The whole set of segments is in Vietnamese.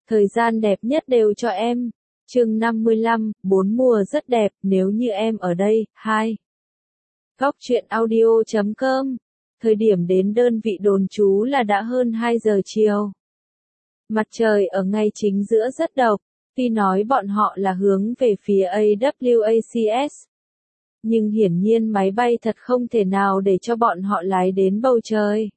Thời gian đẹp nhất đều cho em. Chương 55, 4 mùa rất đẹp, nếu như em ở đây. 2. Góc truyện audio.com. Thời điểm đến đơn vị đồn trú là đã hơn 2 giờ chiều. Mặt trời ở ngay chính giữa rất độc, tuy nói bọn họ là hướng về phía AWACS. Nhưng hiển nhiên máy bay thật không thể nào để cho bọn họ lái đến bầu trời.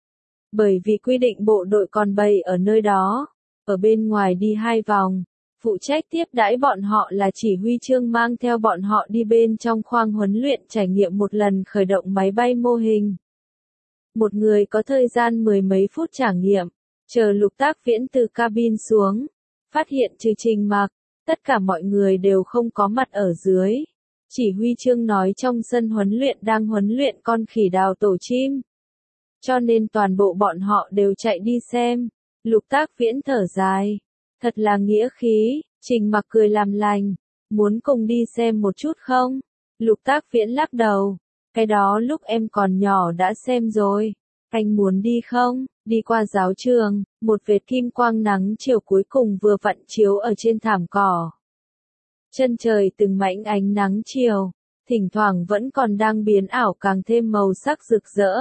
Bởi vì quy định bộ đội còn bày ở nơi đó, ở bên ngoài đi 2 vòng, phụ trách tiếp đãi bọn họ là chỉ huy Trương mang theo bọn họ đi bên trong khoang huấn luyện trải nghiệm một lần khởi động máy bay mô hình. Một người có thời gian 10 mấy phút trải nghiệm, chờ Lục Tác Viễn từ cabin xuống, phát hiện trừ Trình Mặc, tất cả mọi người đều không có mặt ở dưới. Chỉ huy Trương nói trong sân huấn luyện đang huấn luyện con khỉ đào tổ chim. Cho nên toàn bộ bọn họ đều chạy đi xem. Lục Tác Viễn thở dài. Thật là nghĩa khí. Trình Mặc cười làm lành. Muốn cùng đi xem một chút không? Lục Tác Viễn lắc đầu. Cái đó lúc em còn nhỏ đã xem rồi. Anh muốn đi không? Đi qua giáo trường, một vệt kim quang nắng chiều cuối cùng vừa vặn chiếu ở trên thảm cỏ. Chân trời từng mảnh ánh nắng chiều, thỉnh thoảng vẫn còn đang biến ảo càng thêm màu sắc rực rỡ.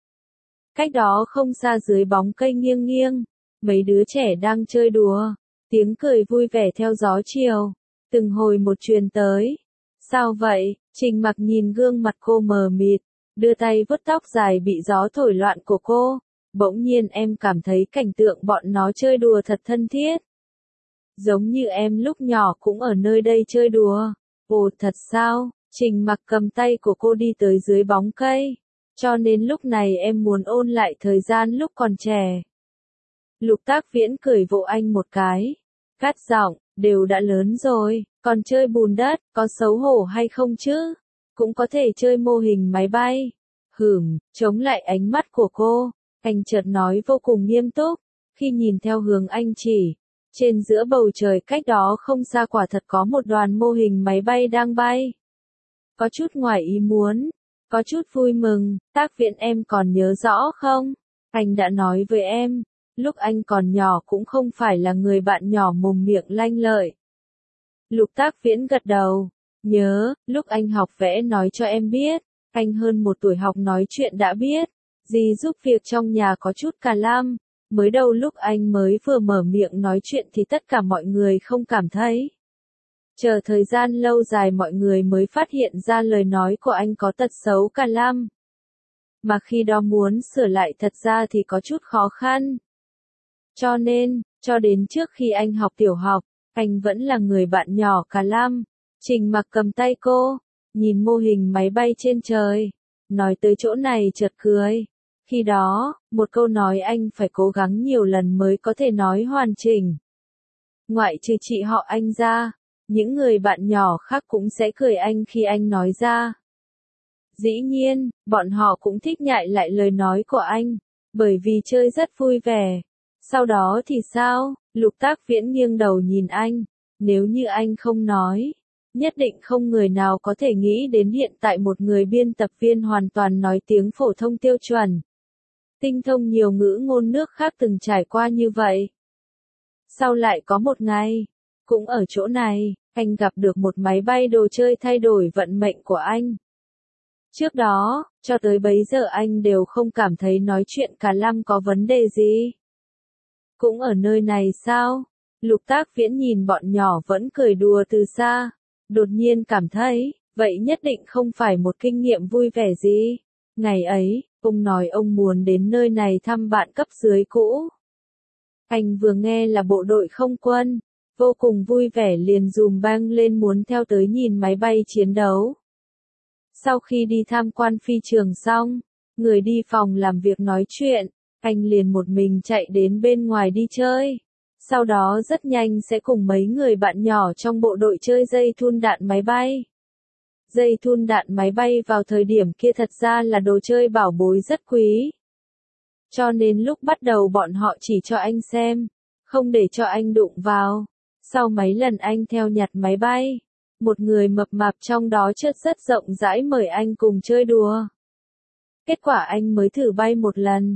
Cách đó không xa dưới bóng cây nghiêng nghiêng, mấy đứa trẻ đang chơi đùa, tiếng cười vui vẻ theo gió chiều, từng hồi một truyền tới. Sao vậy? Trình Mặc nhìn gương mặt cô mờ mịt, đưa tay vuốt tóc dài bị gió thổi loạn của cô. Bỗng nhiên em cảm thấy cảnh tượng bọn nó chơi đùa thật thân thiết. Giống như em lúc nhỏ cũng ở nơi đây chơi đùa. Ồ thật sao? Trình Mặc cầm tay của cô đi tới dưới bóng cây. Cho nên lúc này em muốn ôn lại thời gian lúc còn trẻ. Lục Tác Viễn cười vỗ anh một cái. Gắt giọng, đều đã lớn rồi, còn chơi bùn đất, có xấu hổ hay không chứ? Cũng có thể chơi mô hình máy bay. Chống lại ánh mắt của cô, anh chợt nói vô cùng nghiêm túc. Khi nhìn theo hướng anh chỉ, trên giữa bầu trời cách đó không xa quả thật có một đoàn mô hình máy bay đang bay. Có chút ngoài ý muốn, có chút vui mừng. Tác Viễn em còn nhớ rõ không? Anh đã nói với em, lúc anh còn nhỏ cũng không phải là người bạn nhỏ mồm miệng lanh lợi. Lục Tác Viễn gật đầu. Nhớ, lúc anh học vẽ nói cho em biết, anh hơn 1 tuổi học nói chuyện đã biết. Dì giúp việc trong nhà có chút cà lăm. Mới đầu lúc anh mới vừa mở miệng nói chuyện thì tất cả mọi người không cảm thấy. Chờ thời gian lâu dài mọi người mới phát hiện ra lời nói của anh có tật xấu cà lăm. Mà khi đó muốn sửa lại thật ra thì có chút khó khăn. Cho nên, cho đến trước khi anh học tiểu học, anh vẫn là người bạn nhỏ cà lăm. Trình Mặc cầm tay cô, nhìn mô hình máy bay trên trời. Nói tới chỗ này chợt cười. Khi đó, một câu nói anh phải cố gắng nhiều lần mới có thể nói hoàn chỉnh. Ngoại trừ chị họ anh ra, những người bạn nhỏ khác cũng sẽ cười anh khi anh nói ra. Dĩ nhiên, bọn họ cũng thích nhại lại lời nói của anh, bởi vì chơi rất vui vẻ. Sau đó thì sao? Lục Tác Viễn nghiêng đầu nhìn anh. Nếu như anh không nói, nhất định không người nào có thể nghĩ đến hiện tại một người biên tập viên hoàn toàn nói tiếng phổ thông tiêu chuẩn. Tinh thông nhiều ngữ ngôn nước khác từng trải qua như vậy. Sau lại có một ngày, cũng ở chỗ này, anh gặp được một máy bay đồ chơi thay đổi vận mệnh của anh. Trước đó, cho tới bấy giờ anh đều không cảm thấy nói chuyện cà lăm có vấn đề gì. Cũng ở nơi này sao? Lục Tác Viễn nhìn bọn nhỏ vẫn cười đùa từ xa, đột nhiên cảm thấy, vậy nhất định không phải một kinh nghiệm vui vẻ gì. Ngày ấy, ông nói ông muốn đến nơi này thăm bạn cấp dưới cũ. Anh vừa nghe là bộ đội không quân, vô cùng vui vẻ liền dùm beng lên muốn theo tới nhìn máy bay chiến đấu. Sau khi đi tham quan phi trường xong, người đi phòng làm việc nói chuyện, anh liền một mình chạy đến bên ngoài đi chơi. Sau đó rất nhanh sẽ cùng mấy người bạn nhỏ trong bộ đội chơi dây thun đạn máy bay. Dây thun đạn máy bay vào thời điểm kia thật ra là đồ chơi bảo bối rất quý. Cho nên lúc bắt đầu bọn họ chỉ cho anh xem, không để cho anh đụng vào. Sau mấy lần anh theo nhặt máy bay, một người mập mạp trong đó chợt rất rộng rãi mời anh cùng chơi đùa. Kết quả anh mới thử bay một lần.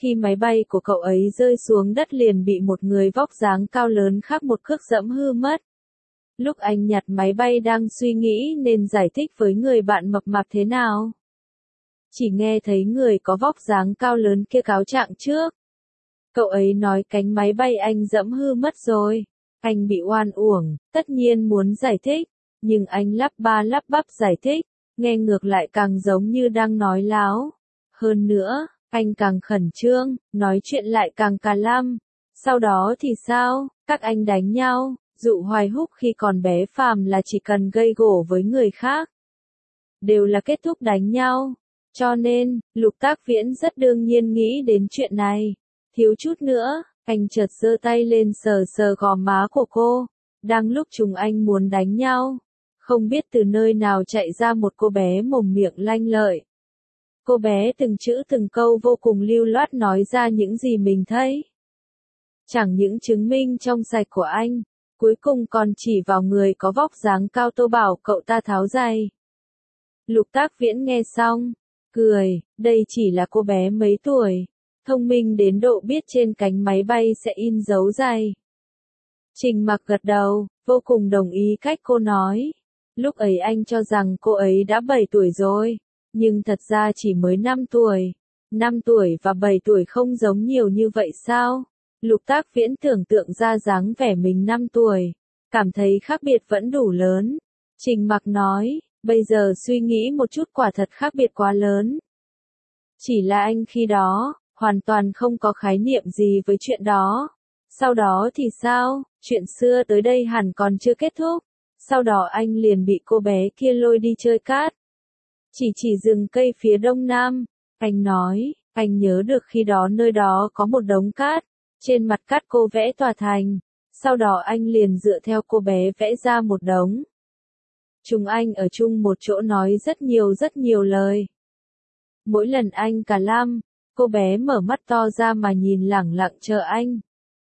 Khi máy bay của cậu ấy rơi xuống đất liền bị một người vóc dáng cao lớn khác một cước dẫm hư mất. Lúc anh nhặt máy bay đang suy nghĩ nên giải thích với người bạn mập mạp thế nào. Chỉ nghe thấy người có vóc dáng cao lớn kia cáo trạng trước. Cậu ấy nói cánh máy bay anh dẫm hư mất rồi. Anh bị oan uổng, tất nhiên muốn giải thích, nhưng anh lắp ba lắp bắp giải thích, nghe ngược lại càng giống như đang nói láo. Hơn nữa, anh càng khẩn trương, nói chuyện lại càng cà lăm. Sau đó thì sao, các anh đánh nhau, dụ Hoài Húc khi còn bé phàm là chỉ cần gây gổ với người khác. Đều là kết thúc đánh nhau. Cho nên, Lục Tác Viễn rất đương nhiên nghĩ đến chuyện này. Thiếu chút nữa, anh chợt giơ tay lên sờ sờ gò má của cô. Đang lúc chúng anh muốn đánh nhau, không biết từ nơi nào chạy ra một cô bé mồm miệng lanh lợi. Cô bé từng chữ từng câu vô cùng lưu loát nói ra những gì mình thấy. Chẳng những chứng minh trong sạch của anh, cuối cùng còn chỉ vào người có vóc dáng cao tô bảo cậu ta tháo giày. Lục Tác Viễn nghe xong, cười, đây chỉ là cô bé mấy tuổi, thông minh đến độ biết trên cánh máy bay sẽ in dấu giày. Trình Mặc gật đầu, vô cùng đồng ý cách cô nói. Lúc ấy anh cho rằng cô ấy đã 7 tuổi rồi, nhưng thật ra chỉ mới 5 tuổi. 5 tuổi và 7 tuổi không giống nhiều như vậy sao? Lục Tác Viễn tưởng tượng ra dáng vẻ mình 5 tuổi, cảm thấy khác biệt vẫn đủ lớn. Trình Mặc nói, bây giờ suy nghĩ một chút quả thật khác biệt quá lớn. Chỉ là anh khi đó, hoàn toàn không có khái niệm gì với chuyện đó. Sau đó thì sao, chuyện xưa tới đây hẳn còn chưa kết thúc. Sau đó anh liền bị cô bé kia lôi đi chơi cát. Chỉ rừng cây phía đông nam, anh nói, anh nhớ được khi đó nơi đó có một đống cát, trên mặt cát cô vẽ tòa thành, sau đó anh liền dựa theo cô bé vẽ ra một đống. Chúng anh ở chung một chỗ nói rất nhiều lời. Mỗi lần anh cả lam, cô bé mở mắt to ra mà nhìn lẳng lặng chờ anh.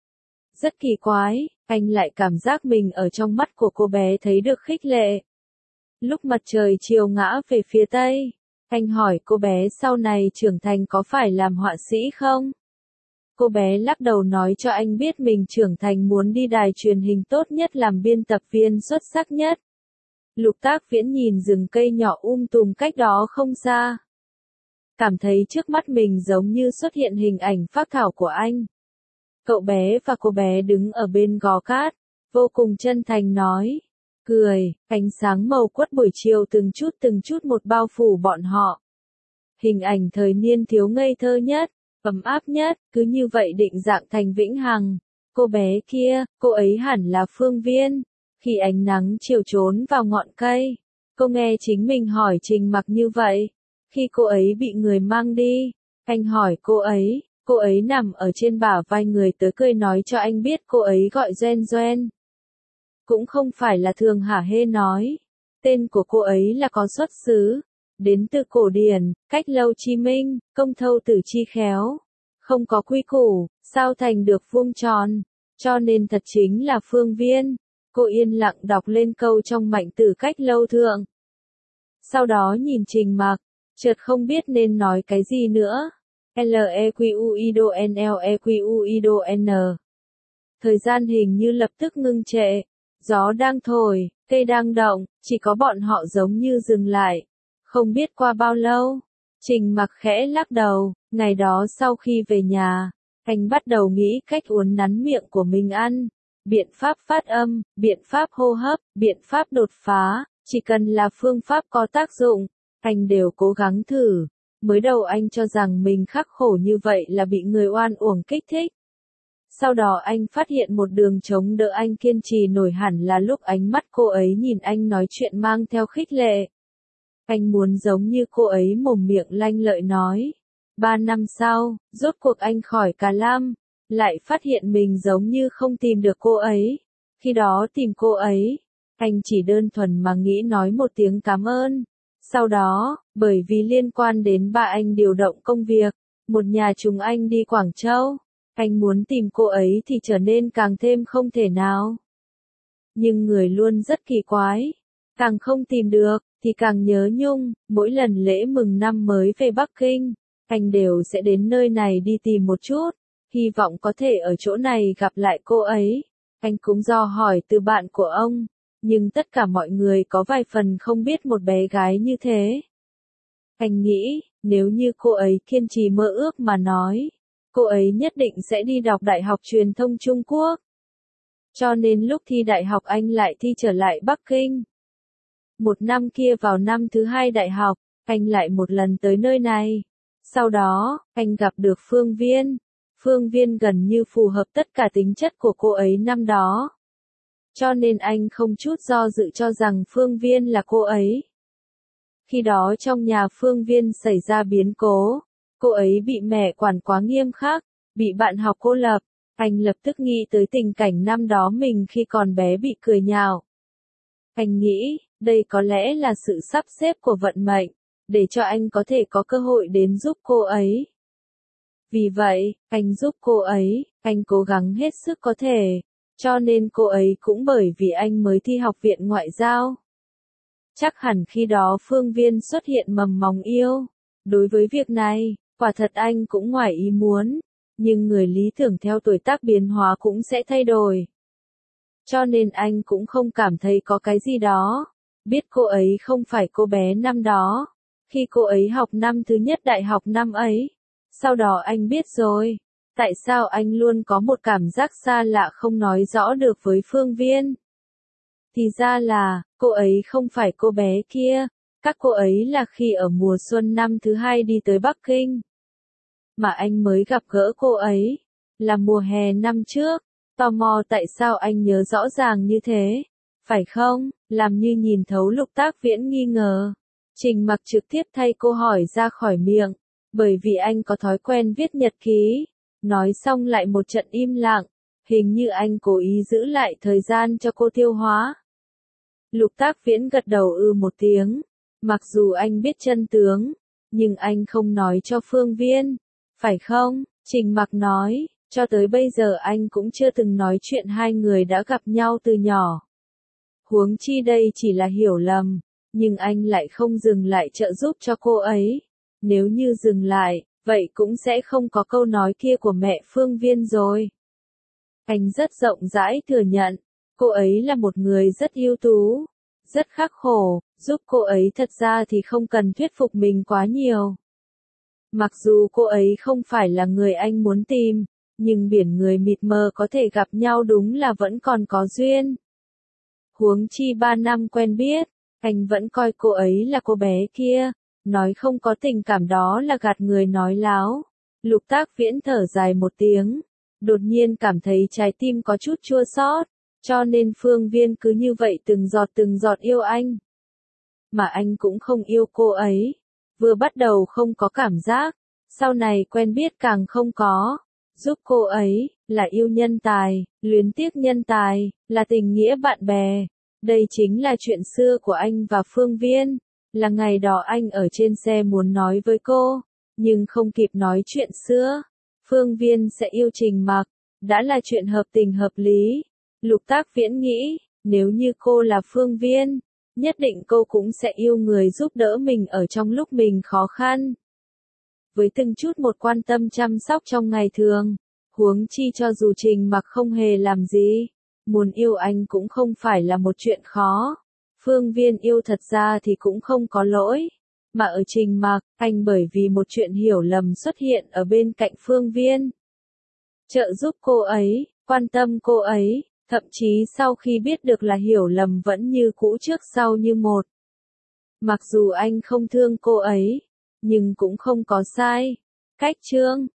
Rất kỳ quái, anh lại cảm giác mình ở trong mắt của cô bé thấy được khích lệ. Lúc mặt trời chiều ngã về phía tây, anh hỏi cô bé sau này trưởng thành có phải làm họa sĩ không? Cô bé lắc đầu nói cho anh biết mình trưởng thành muốn đi đài truyền hình tốt nhất làm biên tập viên xuất sắc nhất. Lục Tác Viễn nhìn rừng cây nhỏ tùm cách đó không xa. Cảm thấy trước mắt mình giống như xuất hiện hình ảnh phác thảo của anh. Cậu bé và cô bé đứng ở bên gò cát, vô cùng chân thành nói. Cười, ánh sáng màu quất buổi chiều từng chút một bao phủ bọn họ. Hình ảnh thời niên thiếu ngây thơ nhất, ấm áp nhất, cứ như vậy định dạng thành vĩnh hằng. Cô bé kia, cô ấy hẳn là Phương Viên. Khi ánh nắng chiều trốn vào ngọn cây, cô nghe chính mình hỏi Trình Mặc như vậy. Khi cô ấy bị người mang đi, anh hỏi cô ấy nằm ở trên bả vai người tới cười nói cho anh biết cô ấy gọi Doen Doen. Cũng không phải là thường hả hê nói. Tên của cô ấy là có xuất xứ, đến từ cổ điển, cách lâu chi minh, công thâu tử chi khéo. Không có quy củ, sao thành được vuông tròn, cho nên thật chính là Phương Viên. Cô yên lặng đọc lên câu trong mạnh tử cách lâu thượng. Sau đó nhìn Trình Mặc, chợt không biết nên nói cái gì nữa. Lequido N. Thời gian hình như lập tức ngưng trệ. Gió đang thổi, cây đang động, chỉ có bọn họ giống như dừng lại. Không biết qua bao lâu. Trình Mặc khẽ lắc đầu, ngày đó sau khi về nhà, anh bắt đầu nghĩ cách uốn nắn miệng của mình ăn. Biện pháp phát âm, biện pháp hô hấp, biện pháp đột phá, chỉ cần là phương pháp có tác dụng, anh đều cố gắng thử. Mới đầu anh cho rằng mình khắc khổ như vậy là bị người oan uổng kích thích. Sau đó anh phát hiện một đường chống đỡ anh kiên trì nổi hẳn là lúc ánh mắt cô ấy nhìn anh nói chuyện mang theo khích lệ. Anh muốn giống như cô ấy mồm miệng lanh lợi nói. 3 năm sau, rốt cuộc anh khỏi Cà Lam, lại phát hiện mình giống như không tìm được cô ấy. Khi đó tìm cô ấy, anh chỉ đơn thuần mà nghĩ nói một tiếng cảm ơn. Sau đó, bởi vì liên quan đến ba anh điều động công việc, một nhà chúng anh đi Quảng Châu. Anh muốn tìm cô ấy thì trở nên càng thêm không thể nào. Nhưng người luôn rất kỳ quái. Càng không tìm được, thì càng nhớ nhung. Mỗi lần lễ mừng năm mới về Bắc Kinh, anh đều sẽ đến nơi này đi tìm một chút, hy vọng có thể ở chỗ này gặp lại cô ấy. Anh cũng do hỏi từ bạn của ông, nhưng tất cả mọi người có vài phần không biết một bé gái như thế. Anh nghĩ, nếu như cô ấy kiên trì mơ ước mà nói, cô ấy nhất định sẽ đi đọc Đại học Truyền thông Trung Quốc. Cho nên lúc thi đại học anh lại thi trở lại Bắc Kinh. Một năm kia vào năm thứ 2 đại học, anh lại một lần tới nơi này. Sau đó, anh gặp được Phương Viên. Phương Viên gần như phù hợp tất cả tính chất của cô ấy năm đó. Cho nên anh không chút do dự cho rằng Phương Viên là cô ấy. Khi đó trong nhà Phương Viên xảy ra biến cố, cô ấy bị mẹ quản quá nghiêm khắc, bị bạn học cô lập. Anh lập tức nghĩ tới tình cảnh năm đó mình khi còn bé bị cười nhạo. Anh nghĩ, đây có lẽ là sự sắp xếp của vận mệnh, để cho anh có thể có cơ hội đến giúp cô ấy. Vì vậy, anh giúp cô ấy, anh cố gắng hết sức có thể, cho nên cô ấy cũng bởi vì anh mới thi học viện ngoại giao. Chắc hẳn khi đó Phương Viên xuất hiện mầm móng yêu. Đối với việc này, quả thật anh cũng ngoài ý muốn, nhưng người lý tưởng theo tuổi tác biến hóa cũng sẽ thay đổi. Cho nên anh cũng không cảm thấy có cái gì đó. Biết cô ấy không phải cô bé năm đó, khi cô ấy học năm thứ nhất đại học năm ấy. Sau đó anh biết rồi, tại sao anh luôn có một cảm giác xa lạ không nói rõ được với Phương Viên. Thì ra là, cô ấy không phải cô bé kia, các cô ấy là khi ở mùa xuân năm thứ 2 đi tới Bắc Kinh. Mà anh mới gặp gỡ cô ấy, là mùa hè năm trước, tò mò tại sao anh nhớ rõ ràng như thế, phải không, làm như nhìn thấu Lục Tác Viễn nghi ngờ. Trình Mặc trực tiếp thay cô hỏi ra khỏi miệng, bởi vì anh có thói quen viết nhật ký, nói xong lại một trận im lặng, hình như anh cố ý giữ lại thời gian cho cô tiêu hóa. Lục Tác Viễn gật đầu một tiếng, mặc dù anh biết chân tướng, nhưng anh không nói cho Phương Viên, phải không? Trình Mặc nói, cho tới bây giờ anh cũng chưa từng nói chuyện hai người đã gặp nhau từ nhỏ. Huống chi đây chỉ là hiểu lầm, nhưng anh lại không dừng lại trợ giúp cho cô ấy. Nếu như dừng lại, vậy cũng sẽ không có câu nói kia của mẹ Phương Viên rồi. Anh rất rộng rãi thừa nhận, cô ấy là một người rất ưu tú, rất khắc khổ, giúp cô ấy thật ra thì không cần thuyết phục mình quá nhiều. Mặc dù cô ấy không phải là người anh muốn tìm, nhưng biển người mịt mờ có thể gặp nhau đúng là vẫn còn có duyên. Huống chi 3 năm quen biết, anh vẫn coi cô ấy là cô bé kia, nói không có tình cảm đó là gạt người nói láo. Lục Tác Viễn thở dài một tiếng, đột nhiên cảm thấy trái tim có chút chua xót, cho nên Phương Viên cứ như vậy từng giọt yêu anh. Mà anh cũng không yêu cô ấy, vừa bắt đầu không có cảm giác, sau này quen biết càng không có. Giúp cô ấy, là yêu nhân tài, luyến tiếc nhân tài, là tình nghĩa bạn bè. Đây chính là chuyện xưa của anh và Phương Viên, là ngày đó anh ở trên xe muốn nói với cô, nhưng không kịp nói chuyện xưa. Phương Viên sẽ yêu Trình Mặc, đã là chuyện hợp tình hợp lý. Lục Tác Viễn nghĩ, nếu như cô là Phương Viên, nhất định cô cũng sẽ yêu người giúp đỡ mình ở trong lúc mình khó khăn. Với từng chút một quan tâm chăm sóc trong ngày thường, huống chi cho dù Trình Mặc không hề làm gì, muốn yêu anh cũng không phải là một chuyện khó. Phương Viên yêu thật ra thì cũng không có lỗi, mà ở Trình Mặc, anh bởi vì một chuyện hiểu lầm xuất hiện ở bên cạnh Phương Viên. Trợ giúp cô ấy, quan tâm cô ấy, thậm chí sau khi biết được là hiểu lầm vẫn như cũ trước sau như một. Mặc dù anh không thương cô ấy, nhưng cũng không có sai. Cách chương